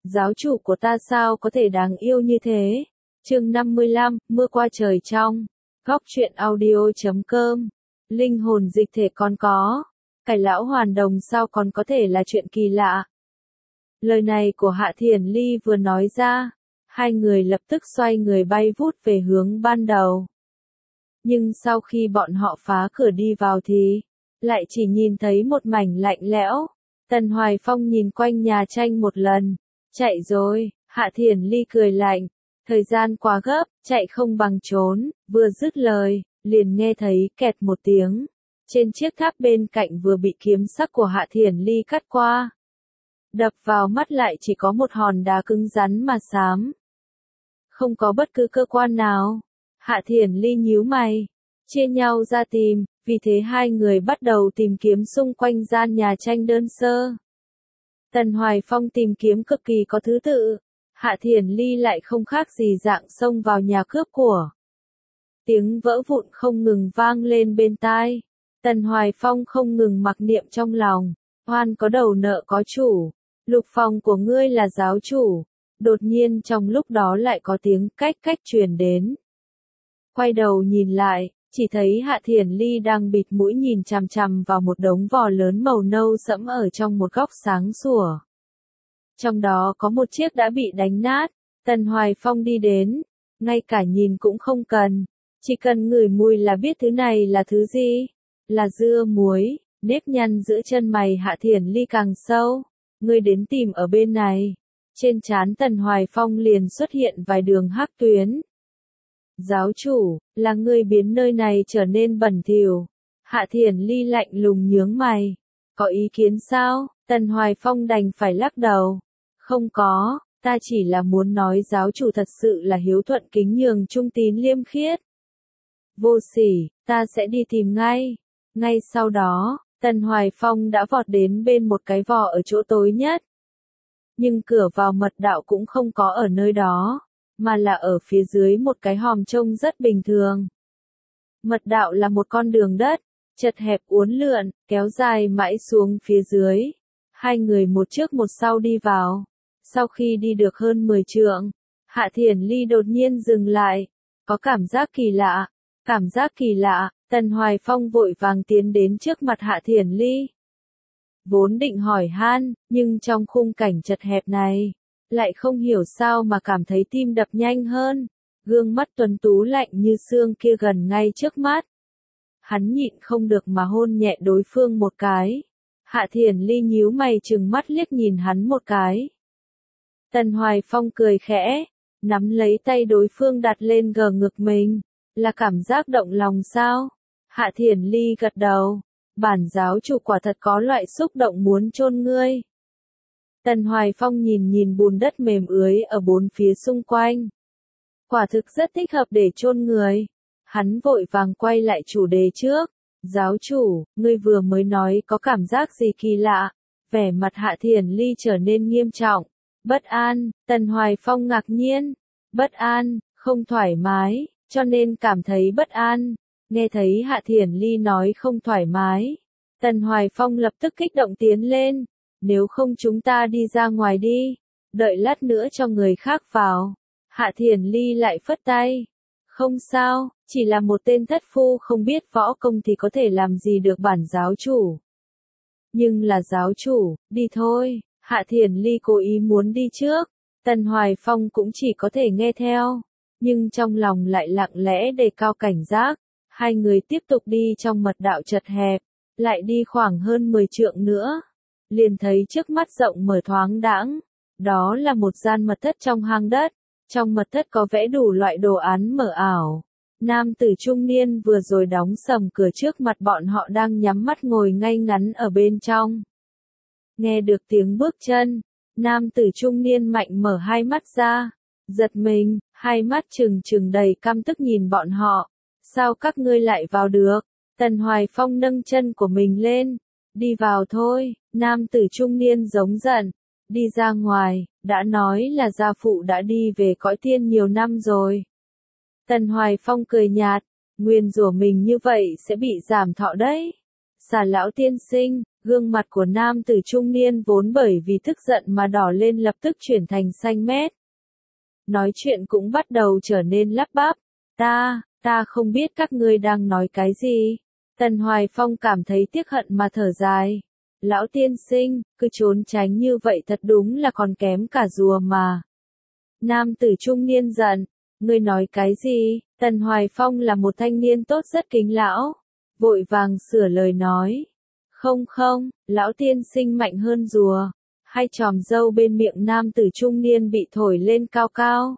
Giáo chủ của ta sao có thể đáng yêu như thế? Chương 55, mưa qua trời trong. Góc truyện audio.com. Linh hồn dịch thể còn có. Cải lão hoàn đồng sao còn có thể là chuyện kỳ lạ? Lời này của Hạ Thiền Ly vừa nói ra, hai người lập tức xoay người bay vút về hướng ban đầu. Nhưng sau khi bọn họ phá cửa đi vào thì, lại chỉ nhìn thấy một mảnh lạnh lẽo. Tần Hoài Phong nhìn quanh nhà tranh một lần. Chạy rồi, Hạ Thiền Ly cười lạnh. Thời gian quá gấp, chạy không bằng trốn. Vừa dứt lời, liền nghe thấy kẹt một tiếng. Trên chiếc tháp bên cạnh vừa bị kiếm sắc của Hạ Thiền Ly cắt qua. Đập vào mắt lại chỉ có một hòn đá cứng rắn mà xám. Không có bất cứ cơ quan nào. Hạ Thiền Ly nhíu mày, chia nhau ra tìm, vì thế hai người bắt đầu tìm kiếm xung quanh gian nhà tranh đơn sơ. Tần Hoài Phong tìm kiếm cực kỳ có thứ tự, Hạ Thiền Ly lại không khác gì dạng xông vào nhà cướp của. Tiếng vỡ vụn không ngừng vang lên bên tai. Tần Hoài Phong không ngừng mặc niệm trong lòng, oan có đầu nợ có chủ, lục phòng của ngươi là giáo chủ. Đột nhiên trong lúc đó lại có tiếng cách cách truyền đến. Quay đầu nhìn lại, chỉ thấy Hạ Thiền Ly đang bịt mũi nhìn chằm chằm vào một đống vò lớn màu nâu sẫm ở trong một góc sáng sủa. Trong đó có một chiếc đã bị đánh nát. Tần Hoài Phong đi đến, ngay cả nhìn cũng không cần, chỉ cần ngửi mùi là biết thứ này là thứ gì. Là dưa muối. Nếp nhăn giữa chân mày Hạ Thiền Ly càng sâu. Ngươi đến tìm ở bên này. Trên trán Tần Hoài Phong liền xuất hiện vài đường hắc tuyến. Giáo chủ, là ngươi biến nơi này trở nên bẩn thỉu. Hạ Thiền Ly lạnh lùng nhướng mày. Có ý kiến sao? Tần Hoài Phong đành phải lắc đầu. Không có, ta chỉ là muốn nói giáo chủ thật sự là hiếu thuận kính nhường trung tín liêm khiết. Vô sỉ, ta sẽ đi tìm ngay. Ngay sau đó, Tần Hoài Phong đã vọt đến bên một cái vò ở chỗ tối nhất. Nhưng cửa vào mật đạo cũng không có ở nơi đó, mà là ở phía dưới một cái hòm trông rất bình thường. Mật đạo là một con đường đất, chật hẹp uốn lượn, kéo dài mãi xuống phía dưới. Hai người một trước một sau đi vào. Sau khi đi được hơn 10 trượng, Hạ Thiền Ly đột nhiên dừng lại. Có cảm giác kỳ lạ. Cảm giác kỳ lạ, Tần Hoài Phong vội vàng tiến đến trước mặt Hạ Thiền Ly. Vốn định hỏi han, nhưng trong khung cảnh chật hẹp này, lại không hiểu sao mà cảm thấy tim đập nhanh hơn. Gương mắt tuấn tú lạnh như xương kia gần ngay trước mắt. Hắn nhịn không được mà hôn nhẹ đối phương một cái. Hạ Thiền Ly nhíu mày trừng mắt liếc nhìn hắn một cái. Tần Hoài Phong cười khẽ, nắm lấy tay đối phương đặt lên gờ ngực mình. Là cảm giác động lòng sao? Hạ Thiền Ly gật đầu. Bản giáo chủ quả thật có loại xúc động muốn chôn ngươi. Tần Hoài Phong nhìn nhìn bùn đất mềm ưới ở bốn phía xung quanh. Quả thực rất thích hợp để chôn người. Hắn vội vàng quay lại chủ đề trước. Giáo chủ, ngươi vừa mới nói có cảm giác gì kỳ lạ? Vẻ mặt Hạ Thiền Ly trở nên nghiêm trọng. Bất an. Tần Hoài Phong ngạc nhiên. Bất an, không thoải mái, cho nên cảm thấy bất an. Nghe thấy Hạ Thiền Ly nói không thoải mái, Tần Hoài Phong lập tức kích động tiến lên. Nếu không chúng ta đi ra ngoài đi, đợi lát nữa cho người khác vào. Hạ Thiền Ly lại phất tay. Không sao, chỉ là một tên thất phu không biết võ công thì có thể làm gì được bản giáo chủ. Nhưng là giáo chủ, đi thôi. Hạ Thiền Ly cố ý muốn đi trước. Tần Hoài Phong cũng chỉ có thể nghe theo. Nhưng trong lòng lại lặng lẽ đề cao cảnh giác. Hai người tiếp tục đi trong mật đạo chật hẹp. Lại đi khoảng hơn 10 trượng nữa. Liền thấy trước mắt rộng mở thoáng đãng. Đó là một gian mật thất trong hang đất. Trong mật thất có vẽ đủ loại đồ án mờ ảo. Nam tử trung niên vừa rồi đóng sầm cửa trước mặt bọn họ đang nhắm mắt ngồi ngay ngắn ở bên trong. Nghe được tiếng bước chân, nam tử trung niên mạnh mở hai mắt ra. Giật mình, hai mắt trừng trừng đầy căm tức nhìn bọn họ. Sao các ngươi lại vào được? Tần Hoài Phong nâng chân của mình lên. Đi vào thôi. Nam tử trung niên giống giận. Đi ra ngoài, đã nói là gia phụ đã đi về cõi tiên nhiều năm rồi. Tần Hoài Phong cười nhạt. Nguyên rủa mình như vậy sẽ bị giảm thọ đấy. Xà lão tiên sinh, Gương mặt của nam tử trung niên vốn bởi vì tức giận mà đỏ lên lập tức chuyển thành xanh mét. Nói chuyện cũng bắt đầu trở nên lắp bắp. Ta không biết các ngươi đang nói cái gì. Tần Hoài Phong cảm thấy tiếc hận mà thở dài. Lão tiên sinh, cứ trốn tránh như vậy thật đúng là còn kém cả rùa mà. Nam tử trung niên giận. Ngươi nói cái gì? Tần Hoài Phong là một thanh niên tốt rất kính lão. Vội vàng sửa lời nói. Không, lão tiên sinh mạnh hơn rùa. Hai chòm râu bên miệng nam tử trung niên bị thổi lên cao cao.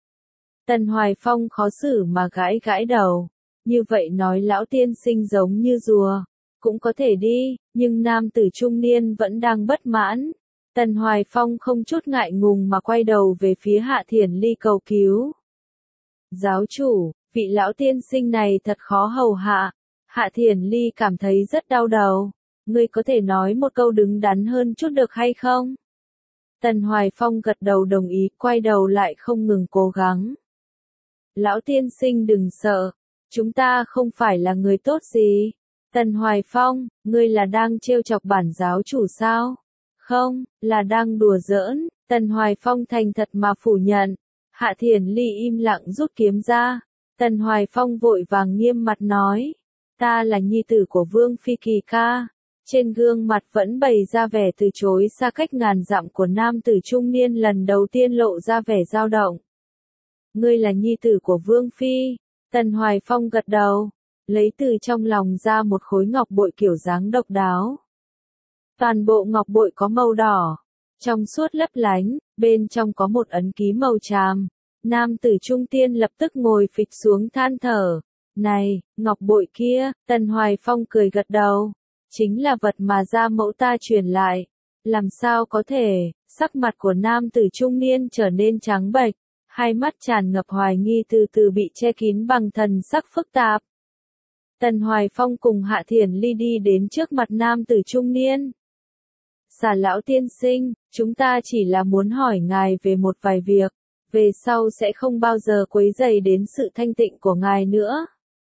Tần Hoài Phong khó xử mà gãi gãi đầu. Như vậy nói lão tiên sinh giống như rùa. Cũng có thể đi, nhưng nam tử trung niên vẫn đang bất mãn. Tần Hoài Phong không chút ngại ngùng mà quay đầu về phía Hạ Thiển Ly cầu cứu. Giáo chủ, vị lão tiên sinh này thật khó hầu hạ. Hạ Thiển Ly cảm thấy rất đau đầu. Ngươi có thể nói một câu đứng đắn hơn chút được hay không? Tần Hoài Phong gật đầu đồng ý, quay đầu lại không ngừng cố gắng. Lão tiên sinh đừng sợ, chúng ta không phải là người tốt gì. Tần Hoài Phong, ngươi là đang trêu chọc bản giáo chủ sao? Không, là đang đùa giỡn. Tần Hoài Phong thành thật mà phủ nhận. Hạ Thiển Ly im lặng rút kiếm ra. Tần Hoài Phong vội vàng nghiêm mặt nói. Ta là nhi tử của Vương Phi Kỳ Ca. Trên gương mặt vẫn bày ra vẻ từ chối xa cách ngàn dặm của nam tử trung niên lần đầu tiên lộ ra vẻ dao động. Ngươi là nhi tử của Vương Phi. Tần Hoài Phong gật đầu. Lấy từ trong lòng ra một khối ngọc bội kiểu dáng độc đáo. Toàn bộ ngọc bội có màu đỏ, trong suốt lấp lánh, bên trong có một ấn ký màu tràm. Nam tử trung tiên lập tức ngồi phịch xuống than thở. Này, ngọc bội kia, Tần Hoài Phong cười gật đầu. Chính là vật mà gia mẫu ta truyền lại. Làm sao có thể, sắc mặt của nam tử trung niên trở nên trắng bệch, hai mắt tràn ngập hoài nghi từ từ bị che kín bằng thần sắc phức tạp. Tần Hoài Phong cùng Hạ Thiển Ly đi đến trước mặt nam tử trung niên. Xà lão tiên sinh, chúng ta chỉ là muốn hỏi ngài về một vài việc, về sau sẽ không bao giờ quấy rầy đến sự thanh tịnh của ngài nữa.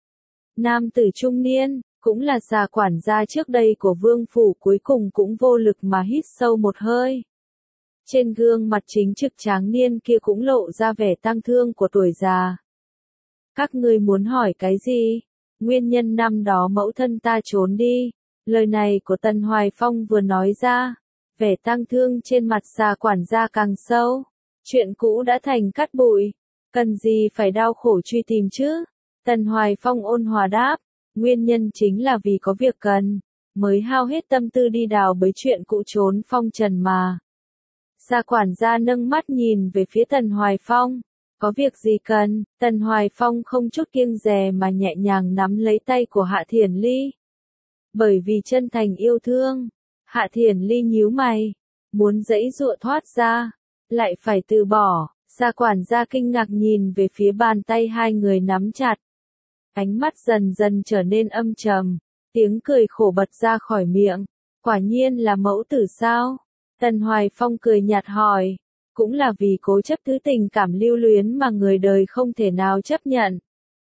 Nam tử trung niên, cũng là xà quản gia trước đây của vương phủ cuối cùng cũng vô lực mà hít sâu một hơi. Trên gương mặt chính trực tráng niên kia cũng lộ ra vẻ tang thương của tuổi già. Các ngươi muốn hỏi cái gì? Nguyên nhân năm đó mẫu thân ta trốn đi. Lời này của Tần Hoài Phong vừa nói ra, vẻ tang thương trên mặt xà quản gia càng sâu. Chuyện cũ đã thành cát bụi, cần gì phải đau khổ truy tìm chứ? Tần Hoài Phong ôn hòa đáp, nguyên nhân chính là vì có việc cần, mới hao hết tâm tư đi đào bới chuyện cũ trốn phong trần mà. Xà quản gia nâng mắt nhìn về phía Tần Hoài Phong. Có việc gì cần? Tần Hoài Phong không chút kiêng dè mà nhẹ nhàng nắm lấy tay của Hạ Thiển Ly. Bởi vì chân thành yêu thương, Hạ Thiển Ly nhíu mày, muốn giãy giụa thoát ra, lại phải từ bỏ. Xà quản gia kinh ngạc nhìn về phía bàn tay hai người nắm chặt. Ánh mắt dần dần trở nên âm trầm, tiếng cười khổ bật ra khỏi miệng. Quả nhiên là mẫu tử sao? Tần Hoài Phong cười nhạt hỏi. Cũng là vì cố chấp thứ tình cảm lưu luyến mà người đời không thể nào chấp nhận.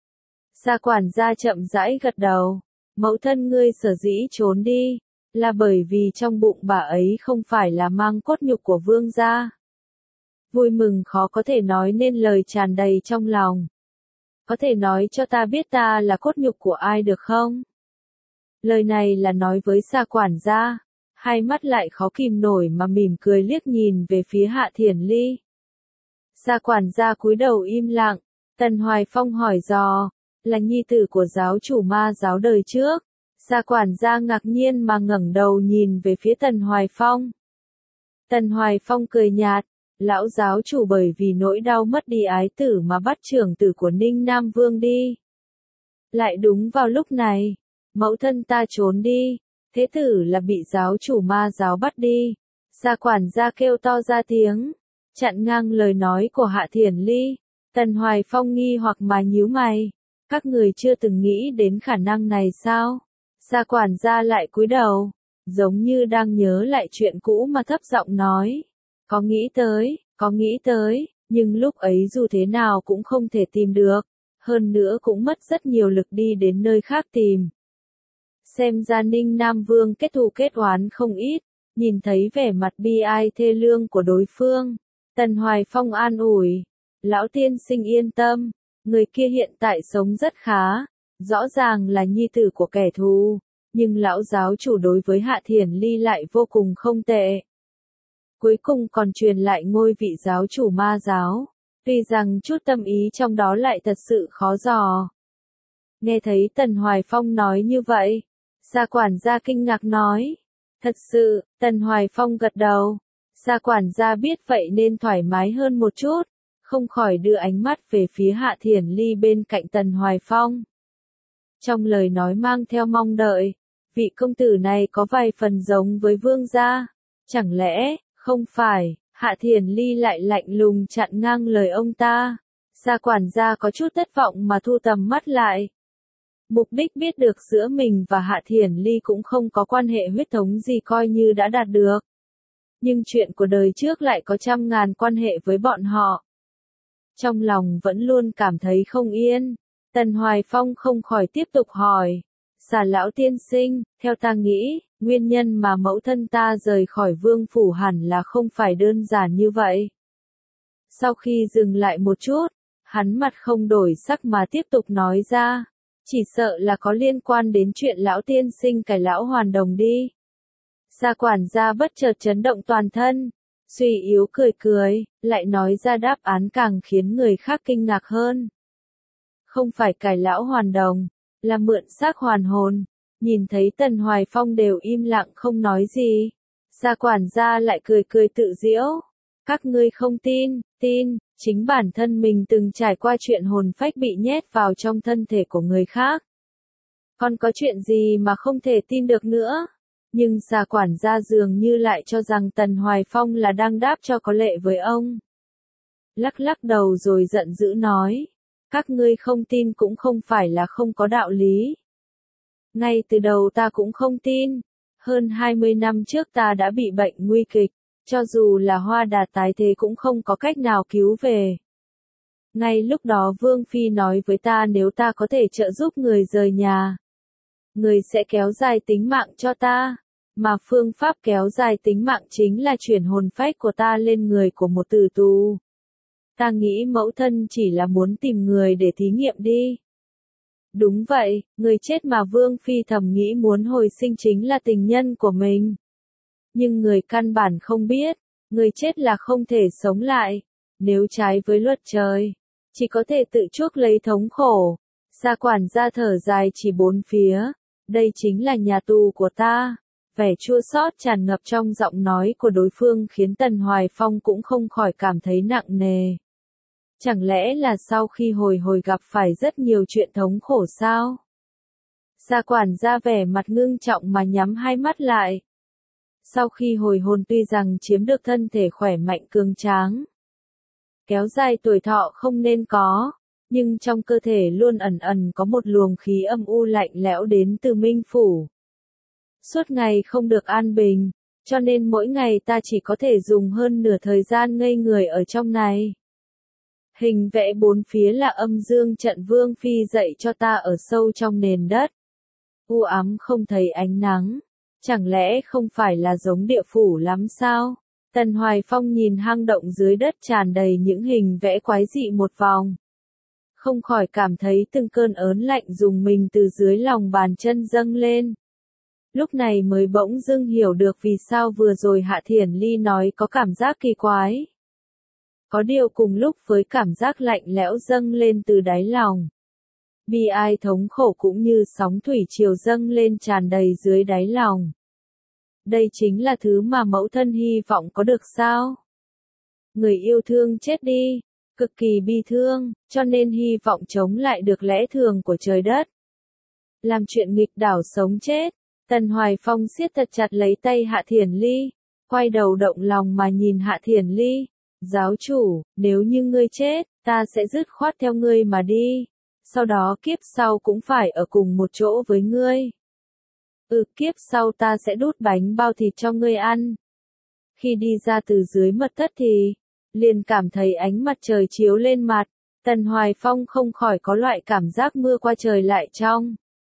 Xà quản gia chậm rãi gật đầu. Mẫu thân ngươi sở dĩ trốn đi, là bởi vì trong bụng bà ấy không phải là mang cốt nhục của vương gia. Vui mừng khó có thể nói nên lời tràn đầy trong lòng. Có thể nói cho ta biết ta là cốt nhục của ai được không? Lời này là nói với xà quản gia. Hai mắt lại khó kìm nổi mà mỉm cười liếc nhìn về phía Hạ Thiển Ly. Xà quản gia cúi đầu im lặng. Tần Hoài Phong hỏi dò, là nhi tử của giáo chủ ma giáo đời trước. Xà quản gia ngạc nhiên mà ngẩng đầu nhìn về phía Tần Hoài Phong. Tần Hoài Phong cười nhạt, lão giáo chủ bởi vì nỗi đau mất đi ái tử mà bắt trưởng tử của Ninh Nam Vương đi. Lại đúng vào lúc này, mẫu thân ta trốn đi. Thế tử là bị giáo chủ ma giáo bắt đi. Xà quản gia kêu to ra tiếng, chặn ngang lời nói của Hạ Thiển Ly. Tần Hoài Phong nghi hoặc mà nhíu mày. Các người chưa từng nghĩ đến khả năng này sao? Xà quản gia lại cúi đầu, giống như đang nhớ lại chuyện cũ mà thấp giọng nói. Có nghĩ tới, nhưng lúc ấy dù thế nào cũng không thể tìm được. Hơn nữa cũng mất rất nhiều lực đi đến nơi khác tìm. Xem ra Ninh Nam Vương kết thù kết oán không ít, nhìn thấy vẻ mặt bi ai thê lương của đối phương. Tần Hoài Phong an ủi, lão tiên sinh yên tâm, người kia hiện tại sống rất khá, rõ ràng là nhi tử của kẻ thù, nhưng lão giáo chủ đối với Hạ Thiển Ly lại vô cùng không tệ. Cuối cùng còn truyền lại ngôi vị giáo chủ ma giáo, tuy rằng chút tâm ý trong đó lại thật sự khó dò. Nghe thấy Tần Hoài Phong nói như vậy, Gia quản gia kinh ngạc nói, thật sự, Tần Hoài Phong gật đầu. Gia quản gia biết vậy nên thoải mái hơn một chút, không khỏi đưa ánh mắt về phía Hạ Thiển Ly bên cạnh Tần Hoài Phong. Trong lời nói mang theo mong đợi, vị công tử này có vài phần giống với vương gia, chẳng lẽ, không phải, Hạ Thiển Ly lại lạnh lùng chặn ngang lời ông ta. Gia quản gia có chút thất vọng mà thu tầm mắt lại. Mục đích biết được giữa mình và Hạ Thiển Ly cũng không có quan hệ huyết thống gì coi như đã đạt được. Nhưng chuyện của đời trước lại có trăm ngàn quan hệ với bọn họ. Trong lòng vẫn luôn cảm thấy không yên. Tần Hoài Phong không khỏi tiếp tục hỏi. Xà lão tiên sinh, theo ta nghĩ, nguyên nhân mà mẫu thân ta rời khỏi vương phủ hẳn là không phải đơn giản như vậy. Sau khi dừng lại một chút, hắn mặt không đổi sắc mà tiếp tục nói ra. Chỉ sợ là có liên quan đến chuyện lão tiên sinh cải lão hoàn đồng đi. Gia quản gia bất chợt chấn động toàn thân, suy yếu cười cười, lại nói ra đáp án càng khiến người khác kinh ngạc hơn. Không phải cải lão hoàn đồng, là mượn xác hoàn hồn. Nhìn thấy Tần Hoài Phong đều im lặng không nói gì. Gia quản gia lại cười cười tự giễu. Các ngươi không tin, chính bản thân mình từng trải qua chuyện hồn phách bị nhét vào trong thân thể của người khác. Còn có chuyện gì mà không thể tin được nữa? Nhưng Gia quản gia dường như lại cho rằng Tần Hoài Phong là đang đáp cho có lệ với ông. Lắc lắc đầu rồi giận dữ nói. Các ngươi không tin cũng không phải là không có đạo lý. Ngay từ đầu ta cũng không tin. Hơn 20 năm trước ta đã bị bệnh nguy kịch. Cho dù là Hoa Đà tái thế cũng không có cách nào cứu về. Ngay lúc đó Vương Phi nói với ta nếu ta có thể trợ giúp người rời nhà. Người sẽ kéo dài tính mạng cho ta. Mà phương pháp kéo dài tính mạng chính là chuyển hồn phách của ta lên người của một tử tù. Ta nghĩ mẫu thân chỉ là muốn tìm người để thí nghiệm đi. Đúng vậy, người chết mà Vương Phi thầm nghĩ muốn hồi sinh chính là tình nhân của mình. Nhưng người căn bản không biết, người chết là không thể sống lại. Nếu trái với luật trời, chỉ có thể tự chuốc lấy thống khổ. Gia quản gia thở dài chỉ bốn phía. Đây chính là nhà tù của ta. Vẻ chua xót tràn ngập trong giọng nói của đối phương khiến Tần Hoài Phong cũng không khỏi cảm thấy nặng nề. Chẳng lẽ là sau khi hồi gặp phải rất nhiều chuyện thống khổ sao? Gia quản gia vẻ mặt ngưng trọng mà nhắm hai mắt lại. Sau khi hồi hồn tuy rằng chiếm được thân thể khỏe mạnh cường tráng, kéo dài tuổi thọ không nên có, nhưng trong cơ thể luôn ẩn có một luồng khí âm u lạnh lẽo đến từ Minh Phủ. Suốt ngày không được an bình, cho nên mỗi ngày ta chỉ có thể dùng hơn nửa thời gian ngây người ở trong này. Hình vẽ bốn phía là âm dương trận Vương Phi dạy cho ta ở sâu trong nền đất. U ám không thấy ánh nắng. Chẳng lẽ không phải là giống địa phủ lắm sao? Tần Hoài Phong nhìn hang động dưới đất tràn đầy những hình vẽ quái dị một vòng. Không khỏi cảm thấy từng cơn ớn lạnh dùng mình từ dưới lòng bàn chân dâng lên. Lúc này mới bỗng dưng hiểu được vì sao vừa rồi Hạ Thiển Ly nói có cảm giác kỳ quái. Có điều cùng lúc với cảm giác lạnh lẽo dâng lên từ đáy lòng. Bi ai thống khổ cũng như sóng thủy triều dâng lên tràn đầy dưới đáy lòng. Đây chính là thứ mà mẫu thân hy vọng có được sao? Người yêu thương chết đi, cực kỳ bi thương, cho nên hy vọng chống lại được lẽ thường của trời đất. Làm chuyện nghịch đảo sống chết, Tần Hoài Phong siết thật chặt lấy tay Hạ Thiển Ly, quay đầu động lòng mà nhìn Hạ Thiển Ly. Giáo chủ, nếu như ngươi chết, ta sẽ dứt khoát theo ngươi mà đi. Sau đó kiếp sau cũng phải ở cùng một chỗ với ngươi. Kiếp sau ta sẽ đút bánh bao thịt cho ngươi ăn. Khi đi ra từ dưới mật thất thì, liền cảm thấy ánh mặt trời chiếu lên mặt. Tần Hoài Phong không khỏi có loại cảm giác mưa qua trời lại trong.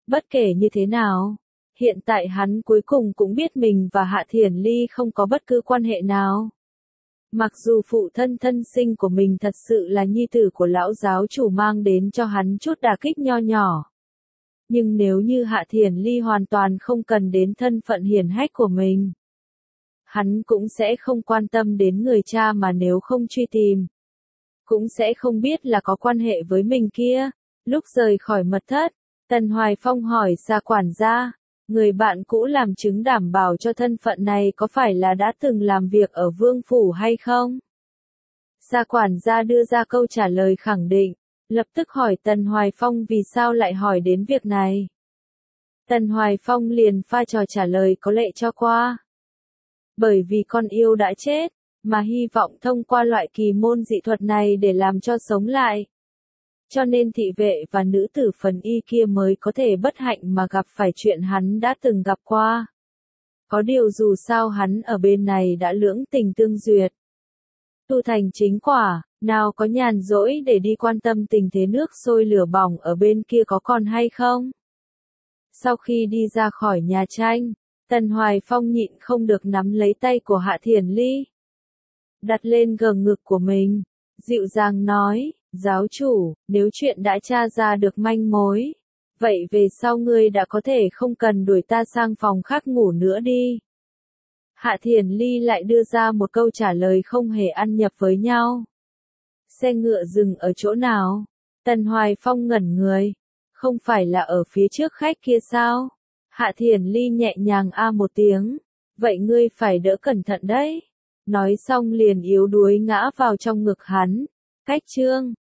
Bất kể như thế nào, hiện tại hắn cuối cùng cũng biết mình và Hạ Thiển Ly không có bất cứ quan hệ nào. Mặc dù phụ thân thân sinh của mình thật sự là nhi tử của lão giáo chủ mang đến cho hắn chút đả kích nho nhỏ. Nhưng nếu như Hạ Thiển Ly hoàn toàn không cần đến thân phận hiển hách của mình, hắn cũng sẽ không quan tâm đến người cha mà nếu không truy tìm, cũng sẽ không biết là có quan hệ với mình kia. Lúc rời khỏi mật thất, Tần Hoài Phong hỏi Sa quản gia, người bạn cũ làm chứng đảm bảo cho thân phận này có phải là đã từng làm việc ở Vương Phủ hay không? Sa quản gia đưa ra câu trả lời khẳng định, lập tức hỏi Tần Hoài Phong vì sao lại hỏi đến việc này. Tần Hoài Phong liền pha trò trả lời có lệ cho qua. Bởi vì con yêu đã chết, mà hy vọng thông qua loại kỳ môn dị thuật này để làm cho sống lại. Cho nên thị vệ và nữ tử phần y kia mới có thể bất hạnh mà gặp phải chuyện hắn đã từng gặp qua. Có điều dù sao hắn ở bên này đã lưỡng tình tương duyệt. Tu thành chính quả, nào có nhàn rỗi để đi quan tâm tình thế nước sôi lửa bỏng ở bên kia có còn hay không. Sau khi đi ra khỏi nhà tranh, Tần Hoài Phong nhịn không được nắm lấy tay của Hạ Thiển Ly. Đặt lên gờ ngực của mình, dịu dàng nói, giáo chủ, nếu chuyện đã tra ra được manh mối, vậy về sau ngươi đã có thể không cần đuổi ta sang phòng khác ngủ nữa đi. Hạ Thiển Ly lại đưa ra một câu trả lời không hề ăn nhập với nhau. Xe ngựa dừng ở chỗ nào? Tần Hoài Phong ngẩn người. Không phải là ở phía trước khách kia sao? Hạ Thiển Ly nhẹ nhàng một tiếng. Vậy ngươi phải đỡ cẩn thận đấy. Nói xong liền yếu đuối ngã vào trong ngực hắn. Cách chương